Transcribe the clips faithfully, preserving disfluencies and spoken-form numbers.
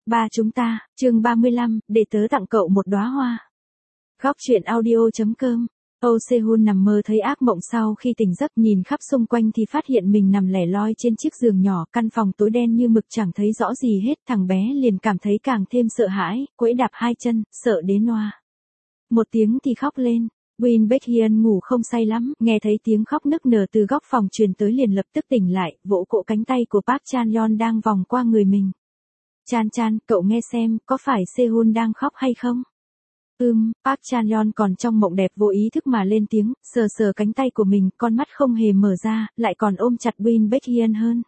Ba chúng ta, chương ba mươi lăm, để tớ tặng cậu một đóa hoa. Góc truyện audio.com. Âu Sehun nằm mơ thấy ác mộng sau khi tỉnh giấc, nhìn khắp xung quanh thì phát hiện mình nằm lẻ loi trên chiếc giường nhỏ, căn phòng tối đen như mực chẳng thấy rõ gì hết. Thằng bé liền cảm thấy càng thêm sợ hãi, quẫy đạp hai chân, sợ đến noa. Một tiếng thì khóc lên. Win Baekhyun ngủ không say lắm, nghe thấy tiếng khóc nức nở từ góc phòng truyền tới liền lập tức tỉnh lại, vỗ cộ cánh tay của Park Chan Yeon đang vòng qua người mình. Chan Chan, cậu nghe xem, có phải Sehun đang khóc hay không? Ừm, Park Chan Yeon còn trong mộng đẹp vô ý thức mà lên tiếng, sờ sờ cánh tay của mình, con mắt không hề mở ra, lại còn ôm chặt Win Baekhyun hơn.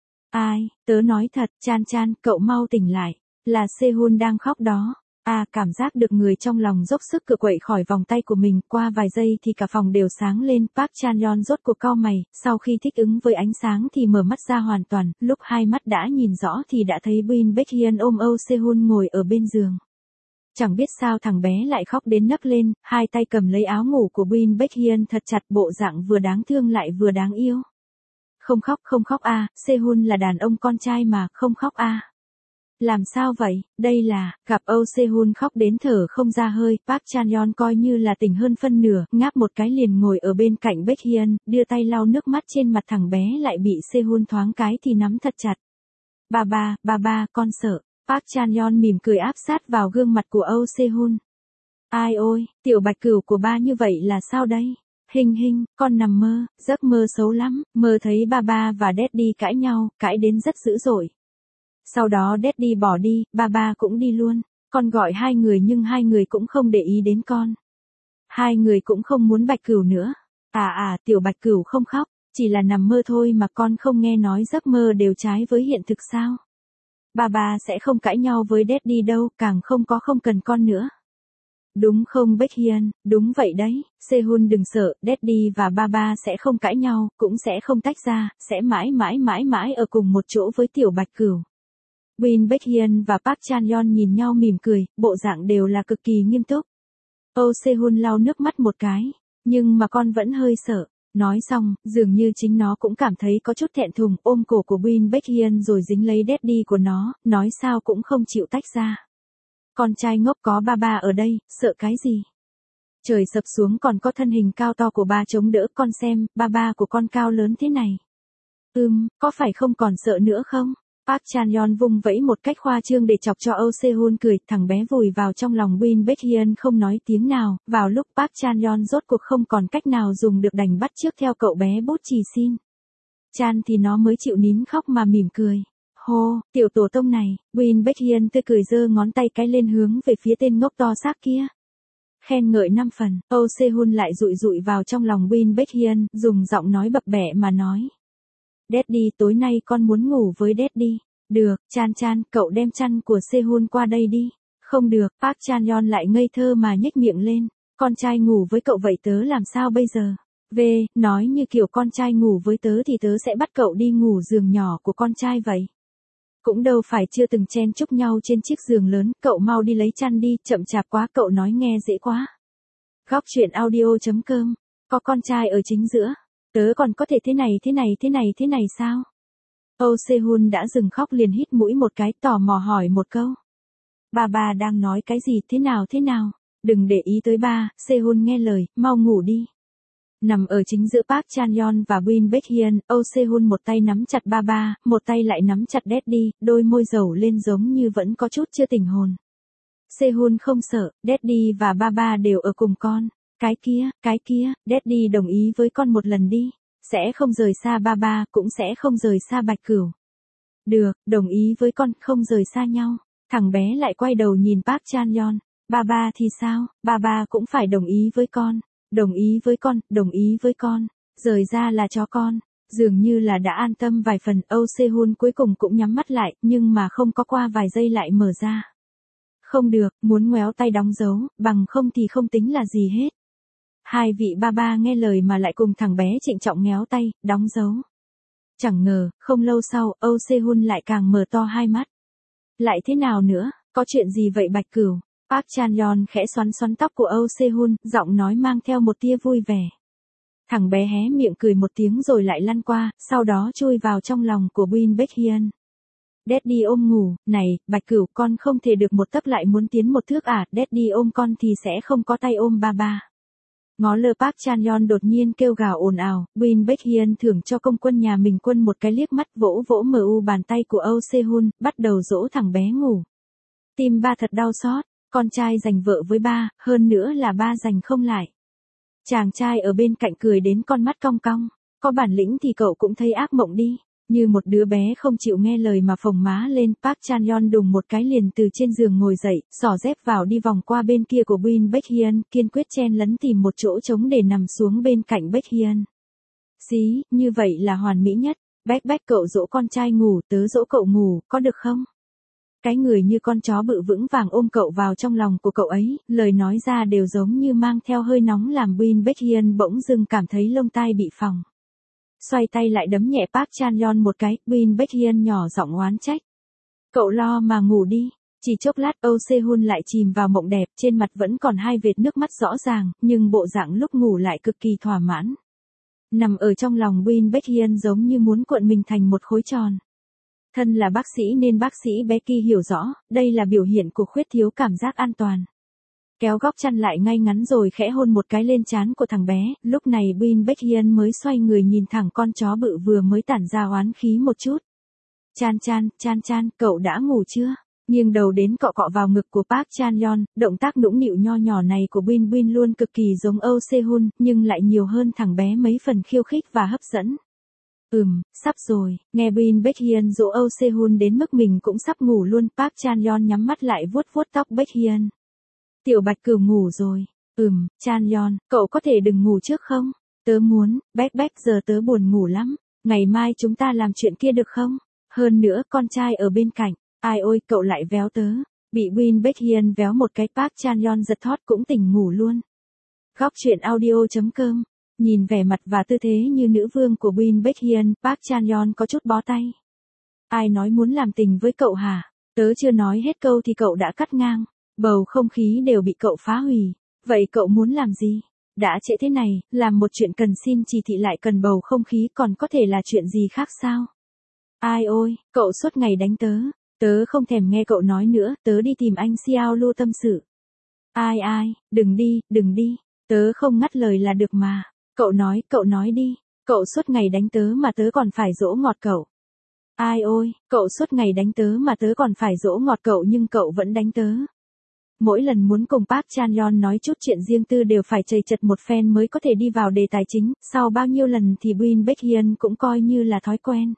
Ai, tớ nói thật, Chan Chan, cậu mau tỉnh lại, là Sehun đang khóc đó. À, cảm giác được người trong lòng dốc sức cựa quậy khỏi vòng tay của mình, qua vài giây thì cả phòng đều sáng lên. Park Chan Yeon rốt cuộc cau mày, sau khi thích ứng với ánh sáng thì mở mắt ra hoàn toàn, lúc hai mắt đã nhìn rõ thì đã thấy Win Baekhyun ôm Âu Sehun ngồi ở bên giường. Chẳng biết sao thằng bé lại khóc đến nấc lên, hai tay cầm lấy áo ngủ của Win Baekhyun thật chặt, bộ dạng vừa đáng thương lại vừa đáng yêu. Không khóc, không khóc a, Sehun là đàn ông con trai mà, không khóc a. Làm sao vậy, đây là, gặp Âu Sehun khóc đến thở không ra hơi, Park Chan Yeon coi như là tỉnh hơn phân nửa, ngáp một cái liền ngồi ở bên cạnh Baekhyun, đưa tay lau nước mắt trên mặt thằng bé lại bị Sehun thoáng cái thì nắm thật chặt. Ba ba, ba ba, con sợ. Park Chan Yeon mỉm cười áp sát vào gương mặt của Âu Sehun. Ai ôi, tiểu bạch cửu của ba như vậy là sao đây? Hình hình, con nằm mơ, giấc mơ xấu lắm, mơ thấy ba ba và Daddy cãi nhau, cãi đến rất dữ dội. Sau đó Daddy bỏ đi, ba ba cũng đi luôn, con gọi hai người nhưng hai người cũng không để ý đến con. Hai người cũng không muốn bạch cửu nữa. À à, tiểu bạch cửu không khóc, chỉ là nằm mơ thôi mà con không nghe nói giấc mơ đều trái với hiện thực sao? Ba ba sẽ không cãi nhau với Daddy đâu, càng không có không cần con nữa. Đúng không Baekhyun, đúng vậy đấy, Sehun đừng sợ, Daddy và ba ba sẽ không cãi nhau, cũng sẽ không tách ra, sẽ mãi mãi mãi mãi ở cùng một chỗ với tiểu bạch cửu. Win Baekhyun và Park Chan Yeon nhìn nhau mỉm cười, bộ dạng đều là cực kỳ nghiêm túc. Âu Sehun lau nước mắt một cái, nhưng mà con vẫn hơi sợ. Nói xong, dường như chính nó cũng cảm thấy có chút thẹn thùng, ôm cổ của Win Baekhyun rồi dính lấy Daddy của nó, nói sao cũng không chịu tách ra. Con trai ngốc, có ba ba ở đây, sợ cái gì? Trời sập xuống còn có thân hình cao to của ba chống đỡ, con xem, ba ba của con cao lớn thế này. Ừm, có phải không còn sợ nữa không? Park Chan Yeon vung vẫy một cách khoa trương để chọc cho Âu Sehun cười, thằng bé vùi vào trong lòng Win Baekhyun không nói tiếng nào, vào lúc Park Chan Yeon rốt cuộc không còn cách nào dùng được đành bắt chước theo cậu bé bút chì xin. Chan thì nó mới chịu nín khóc mà mỉm cười. Hô, tiểu tổ tông này, Win Baekhyun tươi cười giơ ngón tay cái lên hướng về phía tên ngốc to xác kia. Khen ngợi năm phần, Âu Sehun lại dụi dụi vào trong lòng Win Baekhyun, dùng giọng nói bập bẹ mà nói. Daddy, tối nay con muốn ngủ với Daddy. Được, Chan Chan, cậu đem chăn của Sehun qua đây đi. Không được, Park Chan Yeon lại ngây thơ mà nhếch miệng lên. Con trai ngủ với cậu vậy tớ làm sao bây giờ? Về, nói như kiểu con trai ngủ với tớ thì tớ sẽ bắt cậu đi ngủ giường nhỏ của con trai vậy. Cũng đâu phải chưa từng chen chúc nhau trên chiếc giường lớn, cậu mau đi lấy chăn đi, chậm chạp quá, cậu nói nghe dễ quá. Góc truyện audio.com, có con trai ở chính giữa. Tớ còn có thể thế này thế này thế này thế này sao? Âu Sehun đã dừng khóc liền hít mũi một cái, tò mò hỏi một câu. Ba ba đang nói cái gì, thế nào thế nào? Đừng để ý tới ba, Sehun nghe lời, mau ngủ đi. Nằm ở chính giữa Park Chan Yeon và Win Baekhyun, Âu Sehun một tay nắm chặt ba ba, một tay lại nắm chặt Daddy, đôi môi dầu lên giống như vẫn có chút chưa tỉnh hồn. Sehun không sợ, Daddy và ba ba đều ở cùng con. Cái kia, cái kia, Daddy đồng ý với con một lần đi, sẽ không rời xa ba ba, cũng sẽ không rời xa bạch cửu. Được, đồng ý với con, không rời xa nhau. Thằng bé lại quay đầu nhìn Park Chan Yeon, ba ba thì sao, ba ba cũng phải đồng ý với con, đồng ý với con, đồng ý với con, rời ra là cho con. Dường như là đã an tâm vài phần, Âu Sehun cuối cùng cũng nhắm mắt lại, nhưng mà không có qua vài giây lại mở ra. Không được, muốn ngoéo tay đóng dấu, bằng không thì không tính là gì hết. Hai vị ba ba nghe lời mà lại cùng thằng bé trịnh trọng nhéo tay, đóng dấu. Chẳng ngờ, không lâu sau, Âu Sehun lại càng mở to hai mắt. Lại thế nào nữa, có chuyện gì vậy bạch cửu? Park Chan Yeon khẽ xoắn xoắn tóc của Âu Sehun, giọng nói mang theo một tia vui vẻ. Thằng bé hé miệng cười một tiếng rồi lại lăn qua, sau đó chui vào trong lòng của Win Baekhyun. Daddy ôm ngủ, này, Bạch Cửu con không thể được một tấc lại muốn tiến một thước à, Daddy ôm con thì sẽ không có tay ôm ba ba. Ngó lơ Park Chan-yeon đột nhiên kêu gào ồn ào, Win Baek-hyun thưởng cho công quân nhà mình quân một cái liếc mắt vỗ vỗ mờ u bàn tay của Âu Se-hun, bắt đầu dỗ thằng bé ngủ. Tim ba thật đau xót, con trai giành vợ với ba, hơn nữa là ba giành không lại. Chàng trai ở bên cạnh cười đến con mắt cong cong, có bản lĩnh thì cậu cũng thấy ác mộng đi. Như một đứa bé không chịu nghe lời mà phồng má lên, Park Chan-yeon đùng một cái liền từ trên giường ngồi dậy, xỏ dép vào đi vòng qua bên kia của Win Baek-hyun, kiên quyết chen lấn tìm một chỗ trống để nằm xuống bên cạnh Baek-hyun. Xí, như vậy là hoàn mỹ nhất, Baek Baek cậu dỗ con trai ngủ, tớ dỗ cậu ngủ, có được không? Cái người như con chó bự vững vàng ôm cậu vào trong lòng của cậu ấy, lời nói ra đều giống như mang theo hơi nóng làm Win Baek-hyun bỗng dưng cảm thấy lông tai bị phồng. Xoay tay lại đấm nhẹ Park Chan-yeon một cái, Win Baek-hyun nhỏ giọng oán trách. Cậu lo mà ngủ đi. Chỉ chốc lát Âu Se-hun lại chìm vào mộng đẹp, trên mặt vẫn còn hai vệt nước mắt rõ ràng, nhưng bộ dạng lúc ngủ lại cực kỳ thỏa mãn. Nằm ở trong lòng Win Baek-hyun giống như muốn cuộn mình thành một khối tròn. Thân là bác sĩ nên bác sĩ Becky hiểu rõ, đây là biểu hiện của khuyết thiếu cảm giác an toàn. Kéo góc chăn lại ngay ngắn rồi khẽ hôn một cái lên trán của thằng bé, lúc này Win Baek-hyun mới xoay người nhìn thẳng con chó bự vừa mới tản ra oán khí một chút. Chan Chan, Chan Chan, cậu đã ngủ chưa? Nghiêng đầu đến cọ cọ vào ngực của Park Chan-yeon, động tác nũng nịu nho nhỏ này của Win Win luôn cực kỳ giống Âu Se-hun, nhưng lại nhiều hơn thằng bé mấy phần khiêu khích và hấp dẫn. Ừm, sắp rồi, nghe Win Baek-hyun dỗ Âu Se-hun đến mức mình cũng sắp ngủ luôn, Park Chan-yeon nhắm mắt lại vuốt vuốt tóc Baek-hyun. Tiểu Bạch Cửu ngủ rồi. Ừm, Chan-yeon, cậu có thể đừng ngủ trước không? Tớ muốn, Baek Baek giờ tớ buồn ngủ lắm. Ngày mai chúng ta làm chuyện kia được không? Hơn nữa con trai ở bên cạnh. Ai ôi, cậu lại véo tớ. Bị Win Baek-hyun véo một cái Park Chan-yeon giật thót cũng tỉnh ngủ luôn. Góc truyện audio chấm com. Nhìn vẻ mặt và tư thế như nữ vương của Win Baek-hyun, Park Chan-yeon có chút bó tay. Ai nói muốn làm tình với cậu hả? Tớ chưa nói hết câu thì cậu đã cắt ngang. Bầu không khí đều bị cậu phá hủy. Vậy cậu muốn làm gì? Đã trễ thế này, làm một chuyện cần xin chỉ thị lại cần bầu không khí còn có thể là chuyện gì khác sao? Ai ôi, cậu suốt ngày đánh tớ. Tớ không thèm nghe cậu nói nữa, tớ đi tìm anh Xiao Lu tâm sự. Ai ai, đừng đi, đừng đi. Tớ không ngắt lời là được mà. Cậu nói, cậu nói đi. Cậu suốt ngày đánh tớ mà tớ còn phải dỗ ngọt cậu. Ai ôi, cậu suốt ngày đánh tớ mà tớ còn phải dỗ ngọt cậu nhưng cậu vẫn đánh tớ. Mỗi lần muốn cùng Park Chan-yeon nói chút chuyện riêng tư đều phải chầy chật một phen mới có thể đi vào đề tài chính, sau bao nhiêu lần thì Win Baek-hyun cũng coi như là thói quen.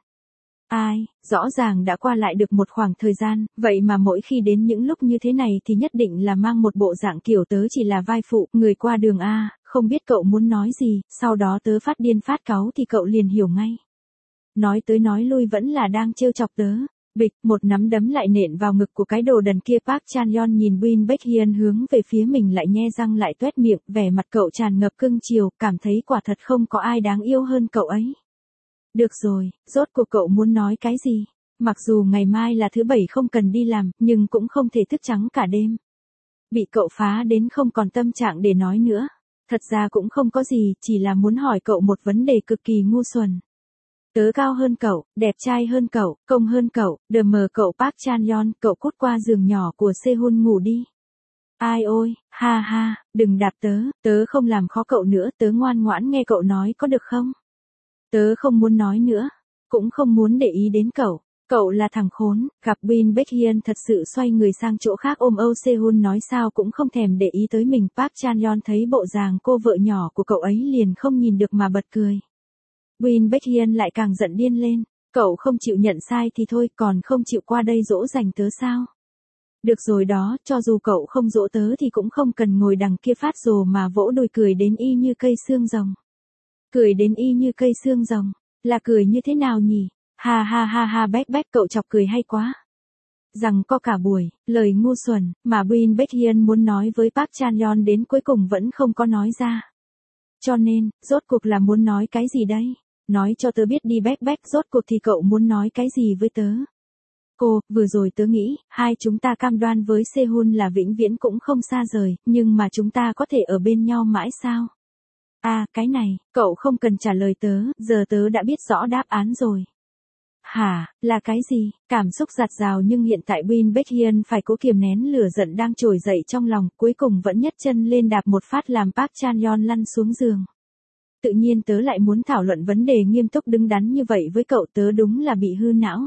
Ai, rõ ràng đã qua lại được một khoảng thời gian, vậy mà mỗi khi đến những lúc như thế này thì nhất định là mang một bộ dạng kiểu tớ chỉ là vai phụ, người qua đường a, không biết cậu muốn nói gì, sau đó tớ phát điên phát cáu thì cậu liền hiểu ngay. Nói tới nói lui vẫn là đang trêu chọc tớ. Bịch, một nắm đấm lại nện vào ngực của cái đồ đần kia. Park Chan-yeon nhìn Win Baek-hyun hướng về phía mình lại nhe răng lại toét miệng, vẻ mặt cậu tràn ngập cưng chiều, cảm thấy quả thật không có ai đáng yêu hơn cậu ấy. Được rồi, rốt cuộc cậu muốn nói cái gì? Mặc dù ngày mai là thứ bảy không cần đi làm, nhưng cũng không thể thức trắng cả đêm. Bị cậu phá đến không còn tâm trạng để nói nữa. Thật ra cũng không có gì, chỉ là muốn hỏi cậu một vấn đề cực kỳ ngu xuẩn. Tớ cao hơn cậu, đẹp trai hơn cậu, công hơn cậu, đờ mờ cậu Park Chan-yeon, cậu cút qua giường nhỏ của Se-hun ngủ đi. Ai ôi, ha ha, đừng đạp tớ, tớ không làm khó cậu nữa, tớ ngoan ngoãn nghe cậu nói có được không? Tớ không muốn nói nữa, cũng không muốn để ý đến cậu, cậu là thằng khốn. Gặp Win Baek-hyun thật sự xoay người sang chỗ khác ôm Âu Se-hun nói sao cũng không thèm để ý tới mình. Park Chan-yeon thấy bộ dạng cô vợ nhỏ của cậu ấy liền không nhìn được mà bật cười. Win Baek-hyun lại càng giận điên lên, cậu không chịu nhận sai thì thôi, còn không chịu qua đây dỗ dành tớ sao? Được rồi đó, cho dù cậu không dỗ tớ thì cũng không cần ngồi đằng kia phát rồ mà vỗ đùi cười đến y như cây xương rồng. Cười đến y như cây xương rồng, là cười như thế nào nhỉ? Ha ha ha ha, Baek Baek cậu chọc cười hay quá. Rằng có cả buổi, lời ngu xuẩn, mà Win Baek-hyun muốn nói với Park Chan-yeon đến cuối cùng vẫn không có nói ra. Cho nên, rốt cuộc là muốn nói cái gì đây? Nói cho tớ biết đi Baek Baek, rốt cuộc thì cậu muốn nói cái gì với tớ? Cô, vừa rồi tớ nghĩ, hai chúng ta cam đoan với Se-hun là vĩnh viễn cũng không xa rời, nhưng mà chúng ta có thể ở bên nhau mãi sao? À, cái này, cậu không cần trả lời tớ, giờ tớ đã biết rõ đáp án rồi. Hả, là cái gì? Cảm xúc dạt dào nhưng hiện tại Win Baekhyun phải cố kiềm nén lửa giận đang trồi dậy trong lòng, cuối cùng vẫn nhấc chân lên đạp một phát làm Park Chan-yeon lăn xuống giường. Tự nhiên tớ lại muốn thảo luận vấn đề nghiêm túc đứng đắn như vậy với cậu, tớ đúng là bị hư não.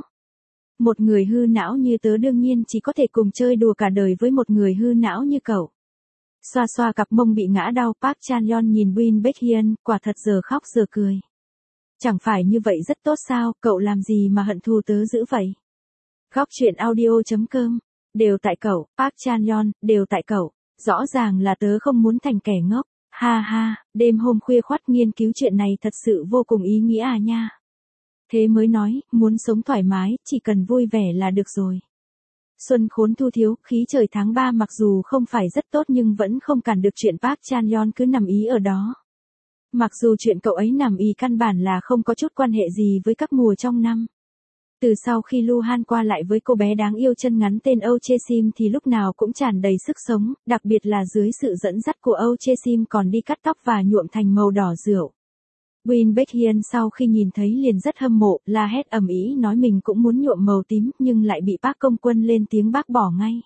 Một người hư não như tớ đương nhiên chỉ có thể cùng chơi đùa cả đời với một người hư não như cậu. Xoa xoa cặp mông bị ngã đau, Park Chan-yeon nhìn Win Baekhyun, quả thật giờ khóc giờ cười. Chẳng phải như vậy rất tốt sao, cậu làm gì mà hận thù tớ dữ vậy? Góc truyện audio.com, đều tại cậu, Park Chan-yeon, đều tại cậu, rõ ràng là tớ không muốn thành kẻ ngốc, ha ha, đêm hôm khuya khoắt nghiên cứu chuyện này thật sự vô cùng ý nghĩa à nha. Thế mới nói, muốn sống thoải mái, chỉ cần vui vẻ là được rồi. Xuân khốn thu thiếu, khí trời tháng ba mặc dù không phải rất tốt nhưng vẫn không cản được chuyện Park Chan-yeon cứ nằm ý ở đó. Mặc dù chuyện cậu ấy nằm y căn bản là không có chút quan hệ gì với các mùa trong năm. Từ sau khi Luhan qua lại với cô bé đáng yêu chân ngắn tên Oh Chae-sim thì lúc nào cũng tràn đầy sức sống, đặc biệt là dưới sự dẫn dắt của Oh Chae-sim còn đi cắt tóc và nhuộm thành màu đỏ rượu. Win Baekhyun sau khi nhìn thấy liền rất hâm mộ, la hét ầm ĩ nói mình cũng muốn nhuộm màu tím nhưng lại bị Park Công Quân lên tiếng bác bỏ ngay.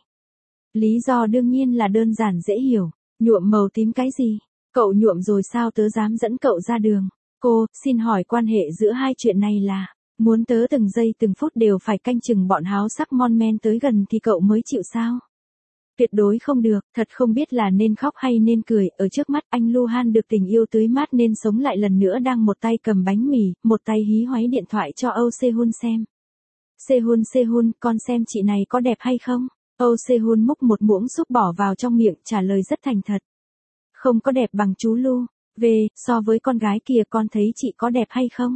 Lý do đương nhiên là đơn giản dễ hiểu, nhuộm màu tím cái gì? Cậu nhuộm rồi sao tớ dám dẫn cậu ra đường? Cô, xin hỏi quan hệ giữa hai chuyện này là, muốn tớ từng giây từng phút đều phải canh chừng bọn háo sắc mon men tới gần thì cậu mới chịu sao? Tuyệt đối không được, thật không biết là nên khóc hay nên cười, ở trước mắt anh Luhan được tình yêu tưới mát nên sống lại lần nữa đang một tay cầm bánh mì, một tay hí hoáy điện thoại cho Oh Sehun xem. Sehun Sehun, con xem chị này có đẹp hay không? Oh Sehun múc một muỗng súp bỏ vào trong miệng, trả lời rất thành thật. Không có đẹp bằng chú Lu. Về, so với con gái kia con thấy chị có đẹp hay không?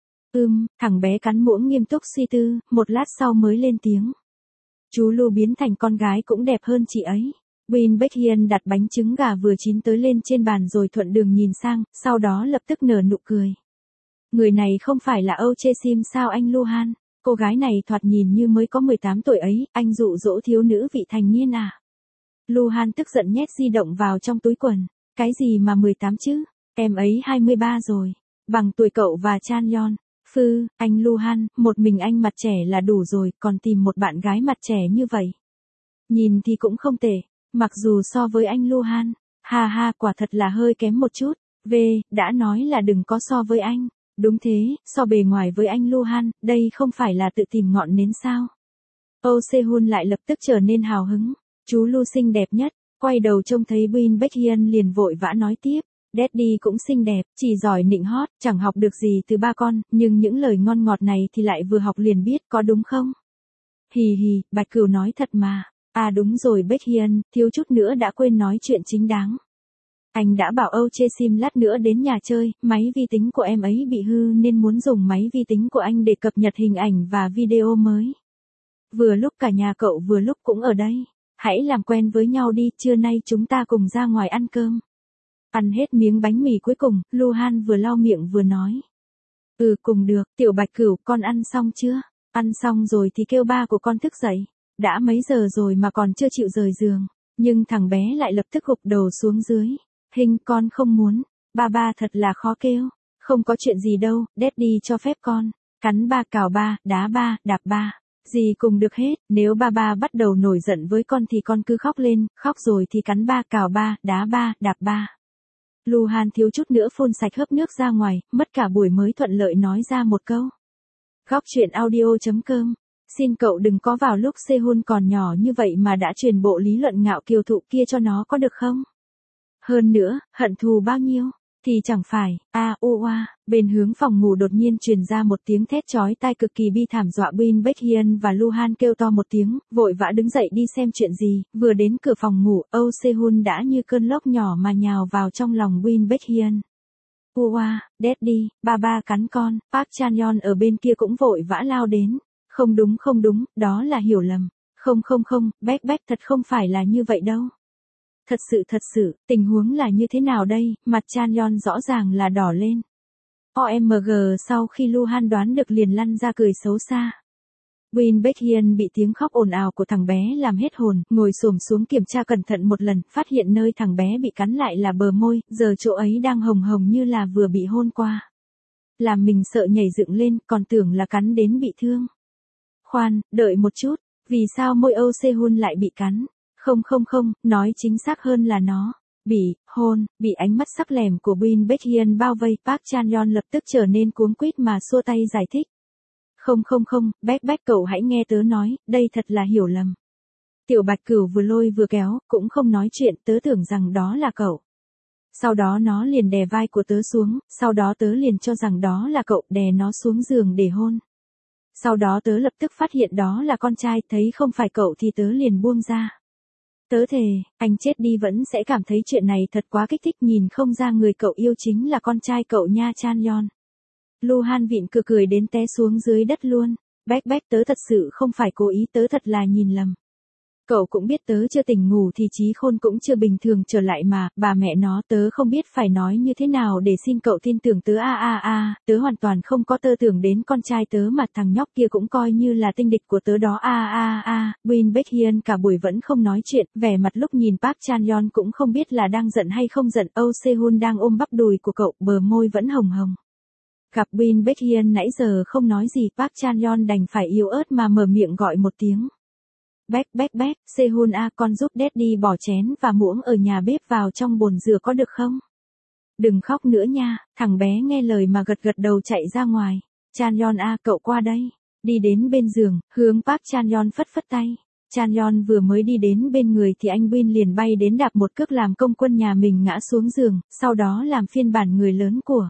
Ừm, thằng bé cắn muỗng nghiêm túc suy tư, một lát sau mới lên tiếng. Chú Lu biến thành con gái cũng đẹp hơn chị ấy. Win Baekhyun đặt bánh trứng gà vừa chín tới lên trên bàn rồi thuận đường nhìn sang, sau đó lập tức nở nụ cười. Người này không phải là Oh Chae-sim sao anh Luhan? Cô gái này thoạt nhìn như mới có mười tám tuổi ấy, anh dụ dỗ thiếu nữ vị thành niên à? Luhan tức giận nhét di động vào trong túi quần. Cái gì mà mười tám chứ? Em ấy hai mươi ba rồi. Bằng tuổi cậu và Chan-yeon. Phư, anh Luhan, một mình anh mặt trẻ là đủ rồi, còn tìm một bạn gái mặt trẻ như vậy. Nhìn thì cũng không tệ, mặc dù so với anh Luhan, ha ha quả thật là hơi kém một chút. V, đã nói là đừng có so với anh. Đúng thế, so bề ngoài với anh Luhan, đây không phải là tự tìm ngọn nến sao? Oh Sehun lại lập tức trở nên hào hứng. Chú Lu xinh đẹp nhất, quay đầu trông thấy Win Baekhyun liền vội vã nói tiếp. Daddy cũng xinh đẹp, chỉ giỏi nịnh hót, chẳng học được gì từ ba con, nhưng những lời ngon ngọt này thì lại vừa học liền biết, có đúng không? Hì hì, Bạch Cửu nói thật mà. À đúng rồi Baekhyun, thiếu chút nữa đã quên nói chuyện chính đáng. Anh đã bảo Oh Chae-sim lát nữa đến nhà chơi, máy vi tính của em ấy bị hư nên muốn dùng máy vi tính của anh để cập nhật hình ảnh và video mới. Vừa lúc cả nhà cậu vừa lúc cũng ở đây. Hãy làm quen với nhau đi, trưa nay chúng ta cùng ra ngoài ăn cơm. Ăn hết miếng bánh mì cuối cùng, Luhan vừa lau miệng vừa nói. Ừ cùng được, Tiểu Bạch Cửu, con ăn xong chưa? Ăn xong rồi thì kêu ba của con thức dậy. Đã mấy giờ rồi mà còn chưa chịu rời giường. Nhưng thằng bé lại lập tức gục đầu xuống dưới. Hình con không muốn. Ba ba thật là khó kêu. Không có chuyện gì đâu, Daddy cho phép con. Cắn ba cào ba, đá ba, đạp ba. Gì cùng được hết, nếu ba ba bắt đầu nổi giận với con thì con cứ khóc lên, khóc rồi thì cắn ba cào ba, đá ba, đạp ba. Luhan thiếu chút nữa phun sạch hớp nước ra ngoài, mất cả buổi mới thuận lợi nói ra một câu. Góc truyện audio.com, xin cậu đừng có vào lúc Sehun còn nhỏ như vậy mà đã truyền bộ lý luận ngạo kiều thụ kia cho nó có được không? Hơn nữa, hận thù bao nhiêu? Thì chẳng phải, a ô a, bên hướng phòng ngủ đột nhiên truyền ra một tiếng thét chói tai cực kỳ bi thảm dọa Win Baekhyun và Luhan kêu to một tiếng, vội vã đứng dậy đi xem chuyện gì, vừa đến cửa phòng ngủ, Oh Sehun đã như cơn lốc nhỏ mà nhào vào trong lòng Win Baekhyun. Ua, Daddy, ba ba cắn con, Park Chan-yeon ở bên kia cũng vội vã lao đến. Không đúng không đúng, đó là hiểu lầm. Không không không, Baek Baek thật không phải là như vậy đâu. Thật sự thật sự, tình huống là như thế nào đây, mặt Chan-yeon rõ ràng là đỏ lên. o em giê sau khi Luhan đoán được liền lăn ra cười xấu xa. Win Baekhyun bị tiếng khóc ồn ào của thằng bé làm hết hồn, ngồi xổm xuống kiểm tra cẩn thận một lần, phát hiện nơi thằng bé bị cắn lại là bờ môi, giờ chỗ ấy đang hồng hồng như là vừa bị hôn qua. làm mình sợ nhảy dựng lên, còn tưởng là cắn đến bị thương. Khoan, đợi một chút, vì sao môi Âu Sehun lại bị cắn? Không không không, nói chính xác hơn là nó bị hôn, bị ánh mắt sắc lẻm của Bin Baekhyun bao vây. Park Chan-yeon lập tức trở nên cuống quýt mà xua tay giải thích. Không không không, Baek Baek cậu hãy nghe tớ nói, đây thật là hiểu lầm. Tiểu Bạch Cửu vừa lôi vừa kéo, cũng không nói chuyện, tớ tưởng rằng đó là cậu. Sau đó nó liền đè vai của tớ xuống, sau đó tớ liền cho rằng đó là cậu, đè nó xuống giường để hôn. Sau đó tớ lập tức phát hiện đó là con trai, thấy không phải cậu thì tớ liền buông ra. Tớ thề, anh chết đi vẫn sẽ cảm thấy chuyện này thật quá kích thích, nhìn không ra người cậu yêu chính là con trai cậu nha Chan-yeon. Lu Han vịn cười cười đến té xuống dưới đất luôn. Baek Baek tớ thật sự không phải cố ý, tớ thật là nhìn lầm. Cậu cũng biết tớ chưa tỉnh ngủ thì trí khôn cũng chưa bình thường trở lại mà, bà mẹ nó, tớ không biết phải nói như thế nào để xin cậu tin tưởng tớ a a a, tớ hoàn toàn không có tơ tưởng đến con trai tớ mà thằng nhóc kia cũng coi như là tinh địch của tớ đó a a a. Bin Baekhyun cả buổi vẫn không nói chuyện, vẻ mặt lúc nhìn Park Chan-yeon cũng không biết là đang giận hay không giận. Âu Sehun đang ôm bắp đùi của cậu, bờ môi vẫn hồng hồng. Gặp Bin Baekhyun nãy giờ không nói gì, Park Chan-yeon đành phải yếu ớt mà mở miệng gọi một tiếng. Baek Baek Baek, Sehun a, con giúp Daddy bỏ chén và muỗng ở nhà bếp vào trong bồn rửa có được không? Đừng khóc nữa nha. Thằng bé nghe lời mà gật gật đầu chạy ra ngoài. Chan-yeon a, cậu qua đây. Đi đến bên giường, hướng Park Chan-yeon phất phất tay. Chan-yeon vừa mới đi đến bên người thì anh Bin liền bay đến đạp một cước làm công quân nhà mình ngã xuống giường, sau đó làm phiên bản người lớn của.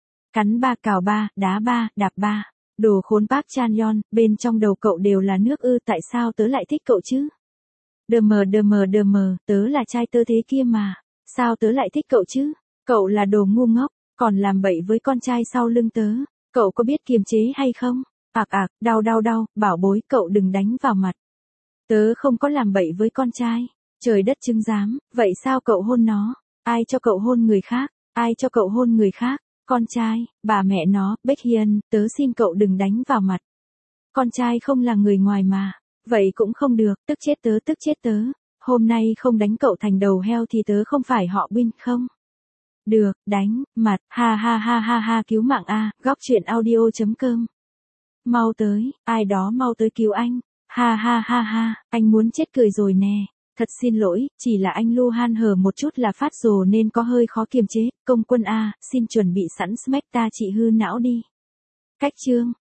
Cắn ba, cào ba, đá ba, đạp ba. Đồ khốn Park Chan-yeon, bên trong đầu cậu đều là nước ư, tại sao tớ lại thích cậu chứ? Đờ mờ đờ mờ đờ mờ, tớ là trai tơ thế kia mà, sao tớ lại thích cậu chứ? Cậu là đồ ngu ngốc, còn làm bậy với con trai sau lưng tớ, cậu có biết kiềm chế hay không? Ạc ạc, đau đau đau, bảo bối, cậu đừng đánh vào mặt. Tớ không có làm bậy với con trai, trời đất chứng giám, vậy sao cậu hôn nó? Ai cho cậu hôn người khác? Ai cho cậu hôn người khác? Con trai, bà mẹ nó, Baekhyun, tớ xin cậu đừng đánh vào mặt. Con trai không là người ngoài mà. Vậy cũng không được, tức chết tớ, tức chết tớ. Hôm nay không đánh cậu thành đầu heo thì tớ không phải họ Bin không? Được, đánh, mặt, ha ha ha ha ha, cứu mạng a, góc truyện audio chấm com. Mau tới, ai đó mau tới cứu anh. Ha ha ha ha, anh muốn chết cười rồi nè. Thật xin lỗi, chỉ là anh Lu Han hở một chút là phát rồ nên có hơi khó kiềm chế. Công quân a, xin chuẩn bị sẵn smack ta chị hư não đi. Cách chương.